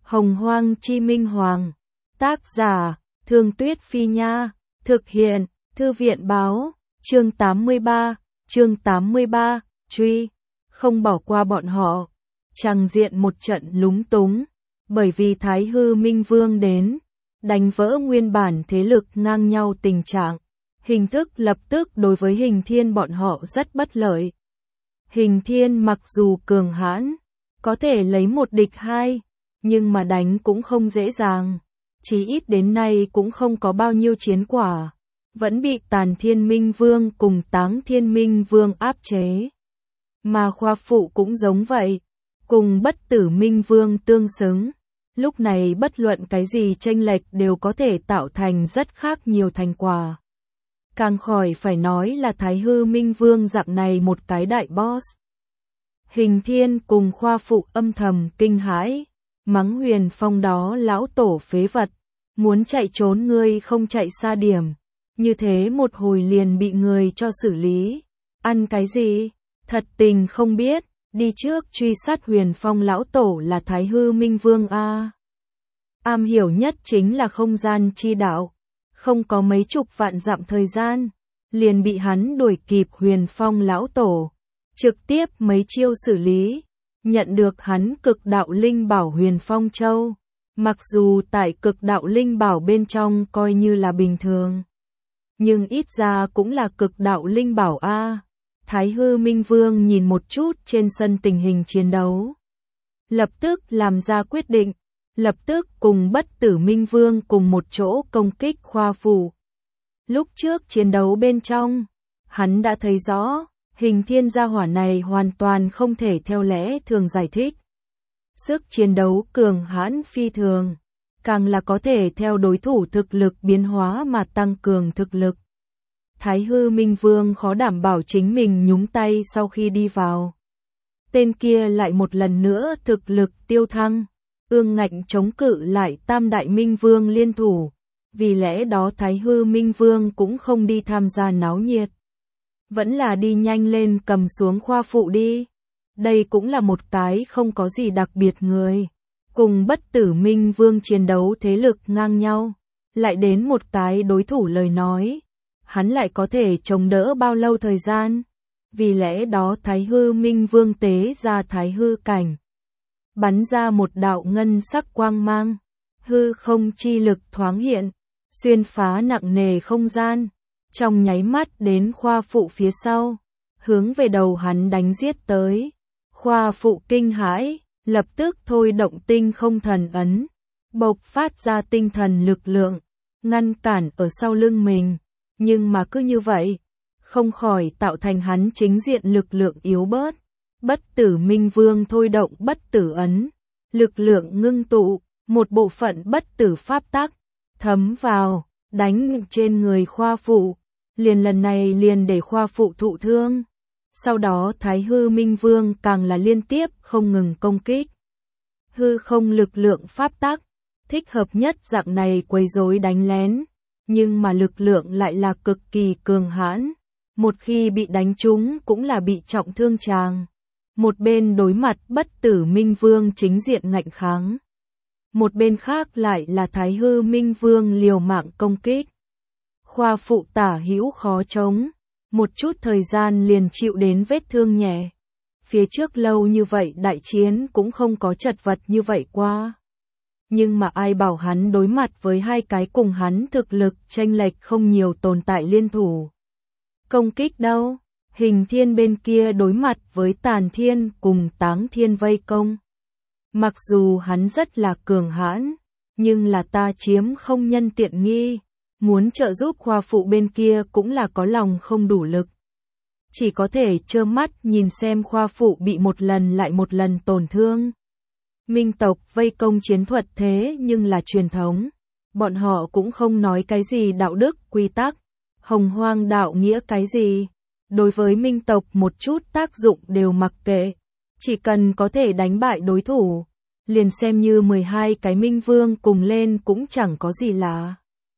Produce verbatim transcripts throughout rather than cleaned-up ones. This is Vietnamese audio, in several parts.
Hồng Hoang Chi Minh Hoàng. Tác giả, Thương Tuyết Phi Nha. Thực hiện, Thư viện Báo. Chương tám mươi ba. Chương tám mươi ba. Truy. Không bỏ qua bọn họ. Tràng diện một trận lúng túng. Bởi vì Thái Hư Minh Vương đến. Đánh vỡ nguyên bản thế lực ngang nhau tình trạng. Hình thức lập tức đối với Hình Thiên bọn họ rất bất lợi. Hình Thiên mặc dù cường hãn, có thể lấy một địch hai, nhưng mà đánh cũng không dễ dàng. Chí ít đến nay cũng không có bao nhiêu chiến quả. Vẫn bị Tàn Thiên Minh Vương cùng Táng Thiên Minh Vương áp chế. Mà Khoa Phụ cũng giống vậy, cùng Bất Tử Minh Vương tương xứng. Lúc này bất luận cái gì chênh lệch đều có thể tạo thành rất khác nhiều thành quả. Càng khỏi phải nói là Thái Hư Minh Vương dạng này một cái đại boss. Hình Thiên cùng Khoa Phụ âm thầm kinh hãi, mắng Huyền Phong đó lão tổ phế vật, muốn chạy trốn ngươi không chạy xa điểm, như thế một hồi liền bị người cho xử lý, ăn cái gì, thật tình không biết, đi trước truy sát Huyền Phong lão tổ là Thái Hư Minh Vương a. Am hiểu nhất chính là không gian chi đạo, không có mấy chục vạn dặm thời gian, liền bị hắn đuổi kịp Huyền Phong lão tổ, trực tiếp mấy chiêu xử lý, nhận được hắn cực đạo linh bảo Huyền Phong Châu. Mặc dù tại cực đạo linh bảo bên trong coi như là bình thường, nhưng ít ra cũng là cực đạo linh bảo a. Thái Hư Minh Vương nhìn một chút trên sân tình hình chiến đấu, lập tức làm ra quyết định, lập tức cùng Bất Tử Minh Vương cùng một chỗ công kích Khoa Phụ. Lúc trước chiến đấu bên trong, hắn đã thấy rõ, Hình Thiên gia hỏa này hoàn toàn không thể theo lẽ thường giải thích. Sức chiến đấu cường hãn phi thường, càng là có thể theo đối thủ thực lực biến hóa mà tăng cường thực lực. Thái Hư Minh Vương khó đảm bảo chính mình nhúng tay sau khi đi vào. Tên kia lại một lần nữa thực lực tiêu thăng, ương ngạnh chống cự lại Tam Đại Minh Vương liên thủ. Vì lẽ đó Thái Hư Minh Vương cũng không đi tham gia náo nhiệt. Vẫn là đi nhanh lên cầm xuống Khoa Phụ đi. Đây cũng là một cái không có gì đặc biệt người. Cùng Bất Tử Minh Vương chiến đấu thế lực ngang nhau. Lại đến một cái đối thủ lời nói. Hắn lại có thể chống đỡ bao lâu thời gian. Vì lẽ đó Thái Hư Minh Vương tế ra Thái Hư cảnh. Bắn ra một đạo ngân sắc quang mang. Hư không chi lực thoáng hiện. Xuyên phá nặng nề không gian. Trong nháy mắt đến Khoa Phụ phía sau. Hướng về đầu hắn đánh giết tới. Khoa Phụ kinh hãi, lập tức thôi động tinh không thần ấn, bộc phát ra tinh thần lực lượng, ngăn cản ở sau lưng mình, nhưng mà cứ như vậy, không khỏi tạo thành hắn chính diện lực lượng yếu bớt. Bất Tử Minh Vương thôi động Bất Tử ấn, lực lượng ngưng tụ, một bộ phận bất tử pháp tắc, thấm vào, đánh trên người Khoa Phụ, liền lần này liền để Khoa Phụ thụ thương. Sau đó Thái Hư Minh Vương càng là liên tiếp không ngừng công kích. Hư không lực lượng pháp tắc, thích hợp nhất dạng này quấy rối đánh lén, nhưng mà lực lượng lại là cực kỳ cường hãn. Một khi bị đánh trúng cũng là bị trọng thương tràng. Một bên đối mặt Bất Tử Minh Vương chính diện ngạnh kháng. Một bên khác lại là Thái Hư Minh Vương liều mạng công kích. Khoa Phụ tả hữu khó chống. Một chút thời gian liền chịu đến vết thương nhẹ. Phía trước lâu như vậy đại chiến cũng không có chật vật như vậy qua. Nhưng mà ai bảo hắn đối mặt với hai cái cùng hắn thực lực chênh lệch không nhiều tồn tại liên thủ. Công kích đâu? Hình Thiên bên kia đối mặt với Tàn Thiên cùng Táng Thiên vây công. Mặc dù hắn rất là cường hãn, nhưng là ta chiếm không nhân tiện nghi. Muốn trợ giúp Khoa Phụ bên kia cũng là có lòng không đủ lực. Chỉ có thể trơ mắt nhìn xem Khoa Phụ bị một lần lại một lần tổn thương. Minh tộc vây công chiến thuật thế nhưng là truyền thống. Bọn họ cũng không nói cái gì đạo đức, quy tắc, hồng hoang đạo nghĩa cái gì. Đối với Minh tộc một chút tác dụng đều mặc kệ. Chỉ cần có thể đánh bại đối thủ, liền xem như mười hai cái Minh Vương cùng lên cũng chẳng có gì lạ.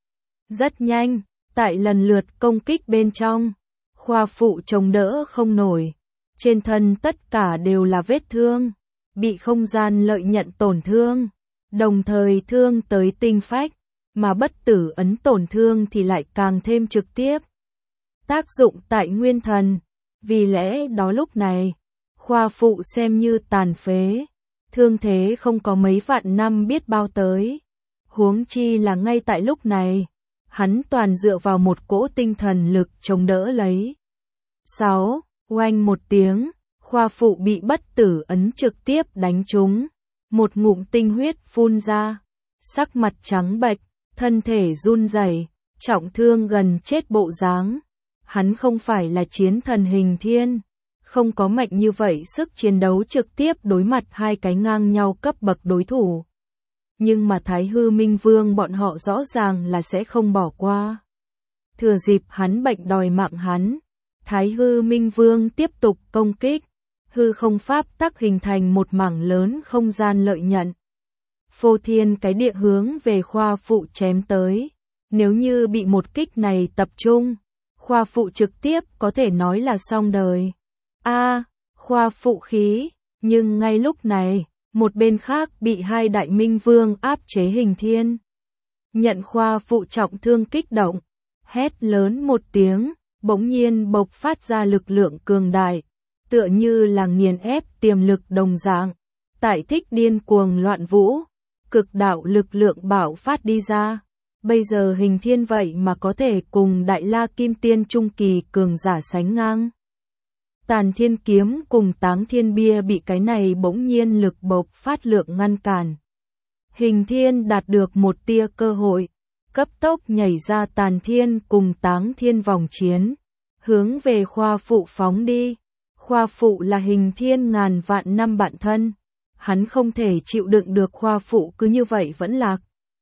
Rất nhanh, tại lần lượt công kích bên trong, Khoa Phụ chống đỡ không nổi, trên thân tất cả đều là vết thương, bị không gian lợi nhận tổn thương, đồng thời thương tới tinh phách, mà bất tử ấn tổn thương thì lại càng thêm trực tiếp. Tác dụng tại nguyên thần, vì lẽ đó lúc này, Khoa Phụ xem như tàn phế, thương thế không có mấy vạn năm biết bao tới. Huống chi là ngay tại lúc này, hắn toàn dựa vào một cỗ tinh thần lực chống đỡ lấy. sáu. Oanh một tiếng, Khoa Phụ bị bất tử ấn trực tiếp đánh trúng, một ngụm tinh huyết phun ra, sắc mặt trắng bệch, thân thể run rẩy, trọng thương gần chết bộ dáng. Hắn không phải là chiến thần hình thiên, không có mạnh như vậy sức chiến đấu trực tiếp đối mặt hai cái ngang nhau cấp bậc đối thủ. Nhưng mà Thái Hư Minh Vương bọn họ rõ ràng là sẽ không bỏ qua. Thừa dịp hắn bệnh đòi mạng hắn, Thái Hư Minh Vương tiếp tục công kích, hư không pháp tắc hình thành một mảng lớn không gian lợi nhận. Phô thiên cái địa hướng về Khoa Phụ chém tới, nếu như bị một kích này tập trung, Khoa Phụ trực tiếp có thể nói là xong đời. A, à, Khoa Phụ khí, nhưng ngay lúc này, một bên khác bị hai đại minh vương áp chế hình thiên. Nhận Khoa Phụ trọng thương kích động, hét lớn một tiếng, bỗng nhiên bộc phát ra lực lượng cường đại, tựa như là nghiền ép tiềm lực đồng dạng, tại thích điên cuồng loạn vũ, cực đạo lực lượng bạo phát đi ra. Bây giờ hình thiên vậy mà có thể cùng Đại La Kim Tiên trung kỳ cường giả sánh ngang. Tàn Thiên Kiếm cùng Táng Thiên Bia bị cái này bỗng nhiên lực bộc phát lượng ngăn cản. Hình thiên đạt được một tia cơ hội, cấp tốc nhảy ra Tàn Thiên cùng Táng Thiên vòng chiến, hướng về Khoa Phụ phóng đi. Khoa Phụ là hình thiên ngàn vạn năm bạn thân, hắn không thể chịu đựng được Khoa Phụ cứ như vậy vẫn lạc.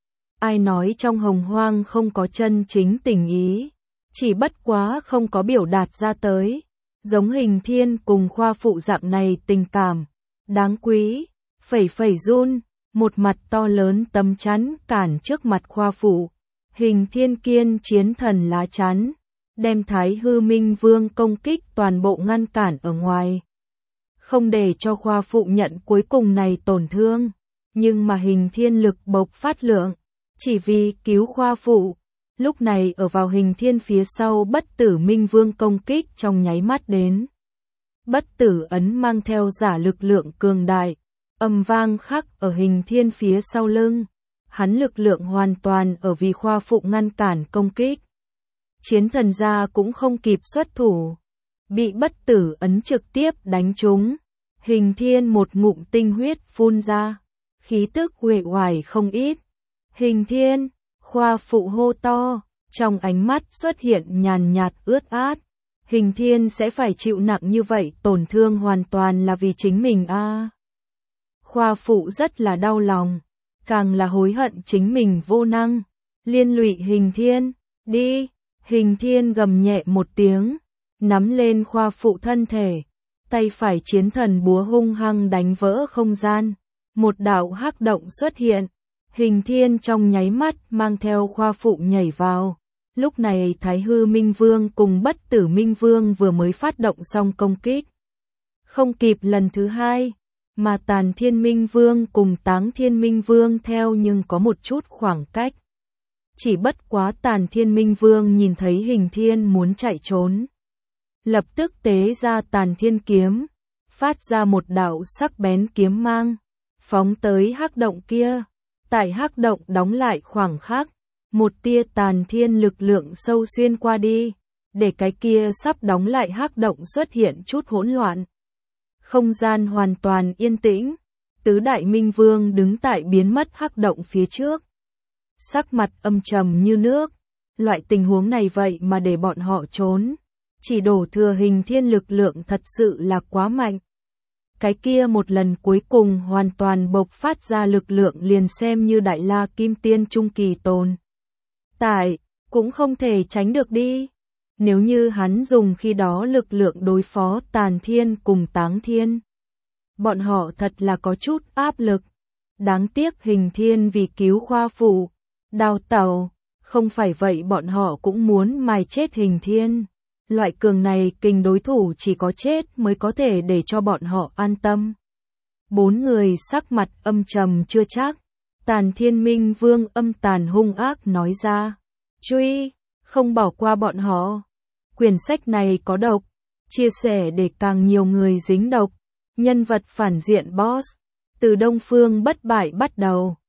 Ai nói trong hồng hoang không có chân chính tình ý, chỉ bất quá không có biểu đạt ra tới. Giống hình thiên cùng Khoa Phụ dạng này tình cảm, đáng quý, phẩy phẩy run, một mặt to lớn tấm chắn cản trước mặt Khoa Phụ. Hình thiên kiên chiến thần lá chắn, đem Thái Hư Minh Vương công kích toàn bộ ngăn cản ở ngoài. Không để cho Khoa Phụ nhận cuối cùng này tổn thương, nhưng mà hình thiên lực bộc phát lượng, chỉ vì cứu Khoa Phụ. Lúc này ở vào hình thiên phía sau bất tử Minh Vương công kích trong nháy mắt đến. Bất tử ấn mang theo giả lực lượng cường đại, âm vang khắc ở hình thiên phía sau lưng. Hắn lực lượng hoàn toàn ở vì Khoa Phụ ngăn cản công kích. Chiến thần gia cũng không kịp xuất thủ, bị bất tử ấn trực tiếp đánh trúng. Hình thiên một ngụm tinh huyết phun ra, khí tức uể oải không ít. Hình thiên, Khoa Phụ hô to, trong ánh mắt xuất hiện nhàn nhạt ướt át. Hình thiên sẽ phải chịu nặng như vậy tổn thương hoàn toàn là vì chính mình a. À. Khoa Phụ rất là đau lòng, càng là hối hận chính mình vô năng, liên lụy hình thiên, đi. Hình thiên gầm nhẹ một tiếng, nắm lên Khoa Phụ thân thể, tay phải chiến thần búa hung hăng đánh vỡ không gian, một đạo hắc động xuất hiện. Hình thiên trong nháy mắt mang theo Khoa Phụ nhảy vào. Lúc này Thái Hư Minh Vương cùng bất tử Minh Vương vừa mới phát động xong công kích. Không kịp lần thứ hai, mà Tàn Thiên Minh Vương cùng Táng Thiên Minh Vương theo nhưng có một chút khoảng cách. Chỉ bất quá Tàn Thiên Minh Vương nhìn thấy hình thiên muốn chạy trốn, lập tức tế ra Tàn Thiên Kiếm, phát ra một đạo sắc bén kiếm mang, phóng tới hắc động kia. Tại hắc động đóng lại khoảng khắc, một tia Tàn Thiên lực lượng sâu xuyên qua đi, để cái kia sắp đóng lại hắc động xuất hiện chút hỗn loạn. Không gian hoàn toàn yên tĩnh, tứ đại minh vương đứng tại biến mất hắc động phía trước. Sắc mặt âm trầm như nước, loại tình huống này vậy mà để bọn họ trốn, chỉ đổ thừa hình thiên lực lượng thật sự là quá mạnh. Cái kia một lần cuối cùng hoàn toàn bộc phát ra lực lượng liền xem như Đại La Kim Tiên trung kỳ tồn tại, cũng không thể tránh được đi. Nếu như hắn dùng khi đó lực lượng đối phó Tàn Thiên cùng Táng Thiên, bọn họ thật là có chút áp lực. Đáng tiếc hình thiên vì cứu Khoa Phụ, đào tẩu, không phải vậy bọn họ cũng muốn mài chết hình thiên. Loại cường này kình đối thủ chỉ có chết mới có thể để cho bọn họ an tâm. Bốn người sắc mặt âm trầm chưa chắc, Tàn Thiên Minh Vương âm tàn hung ác nói ra. Truy, không bỏ qua bọn họ. Quyển sách này có độc. Chia sẻ để càng nhiều người dính độc. Nhân vật phản diện boss. Từ Đông Phương bất bại bắt đầu.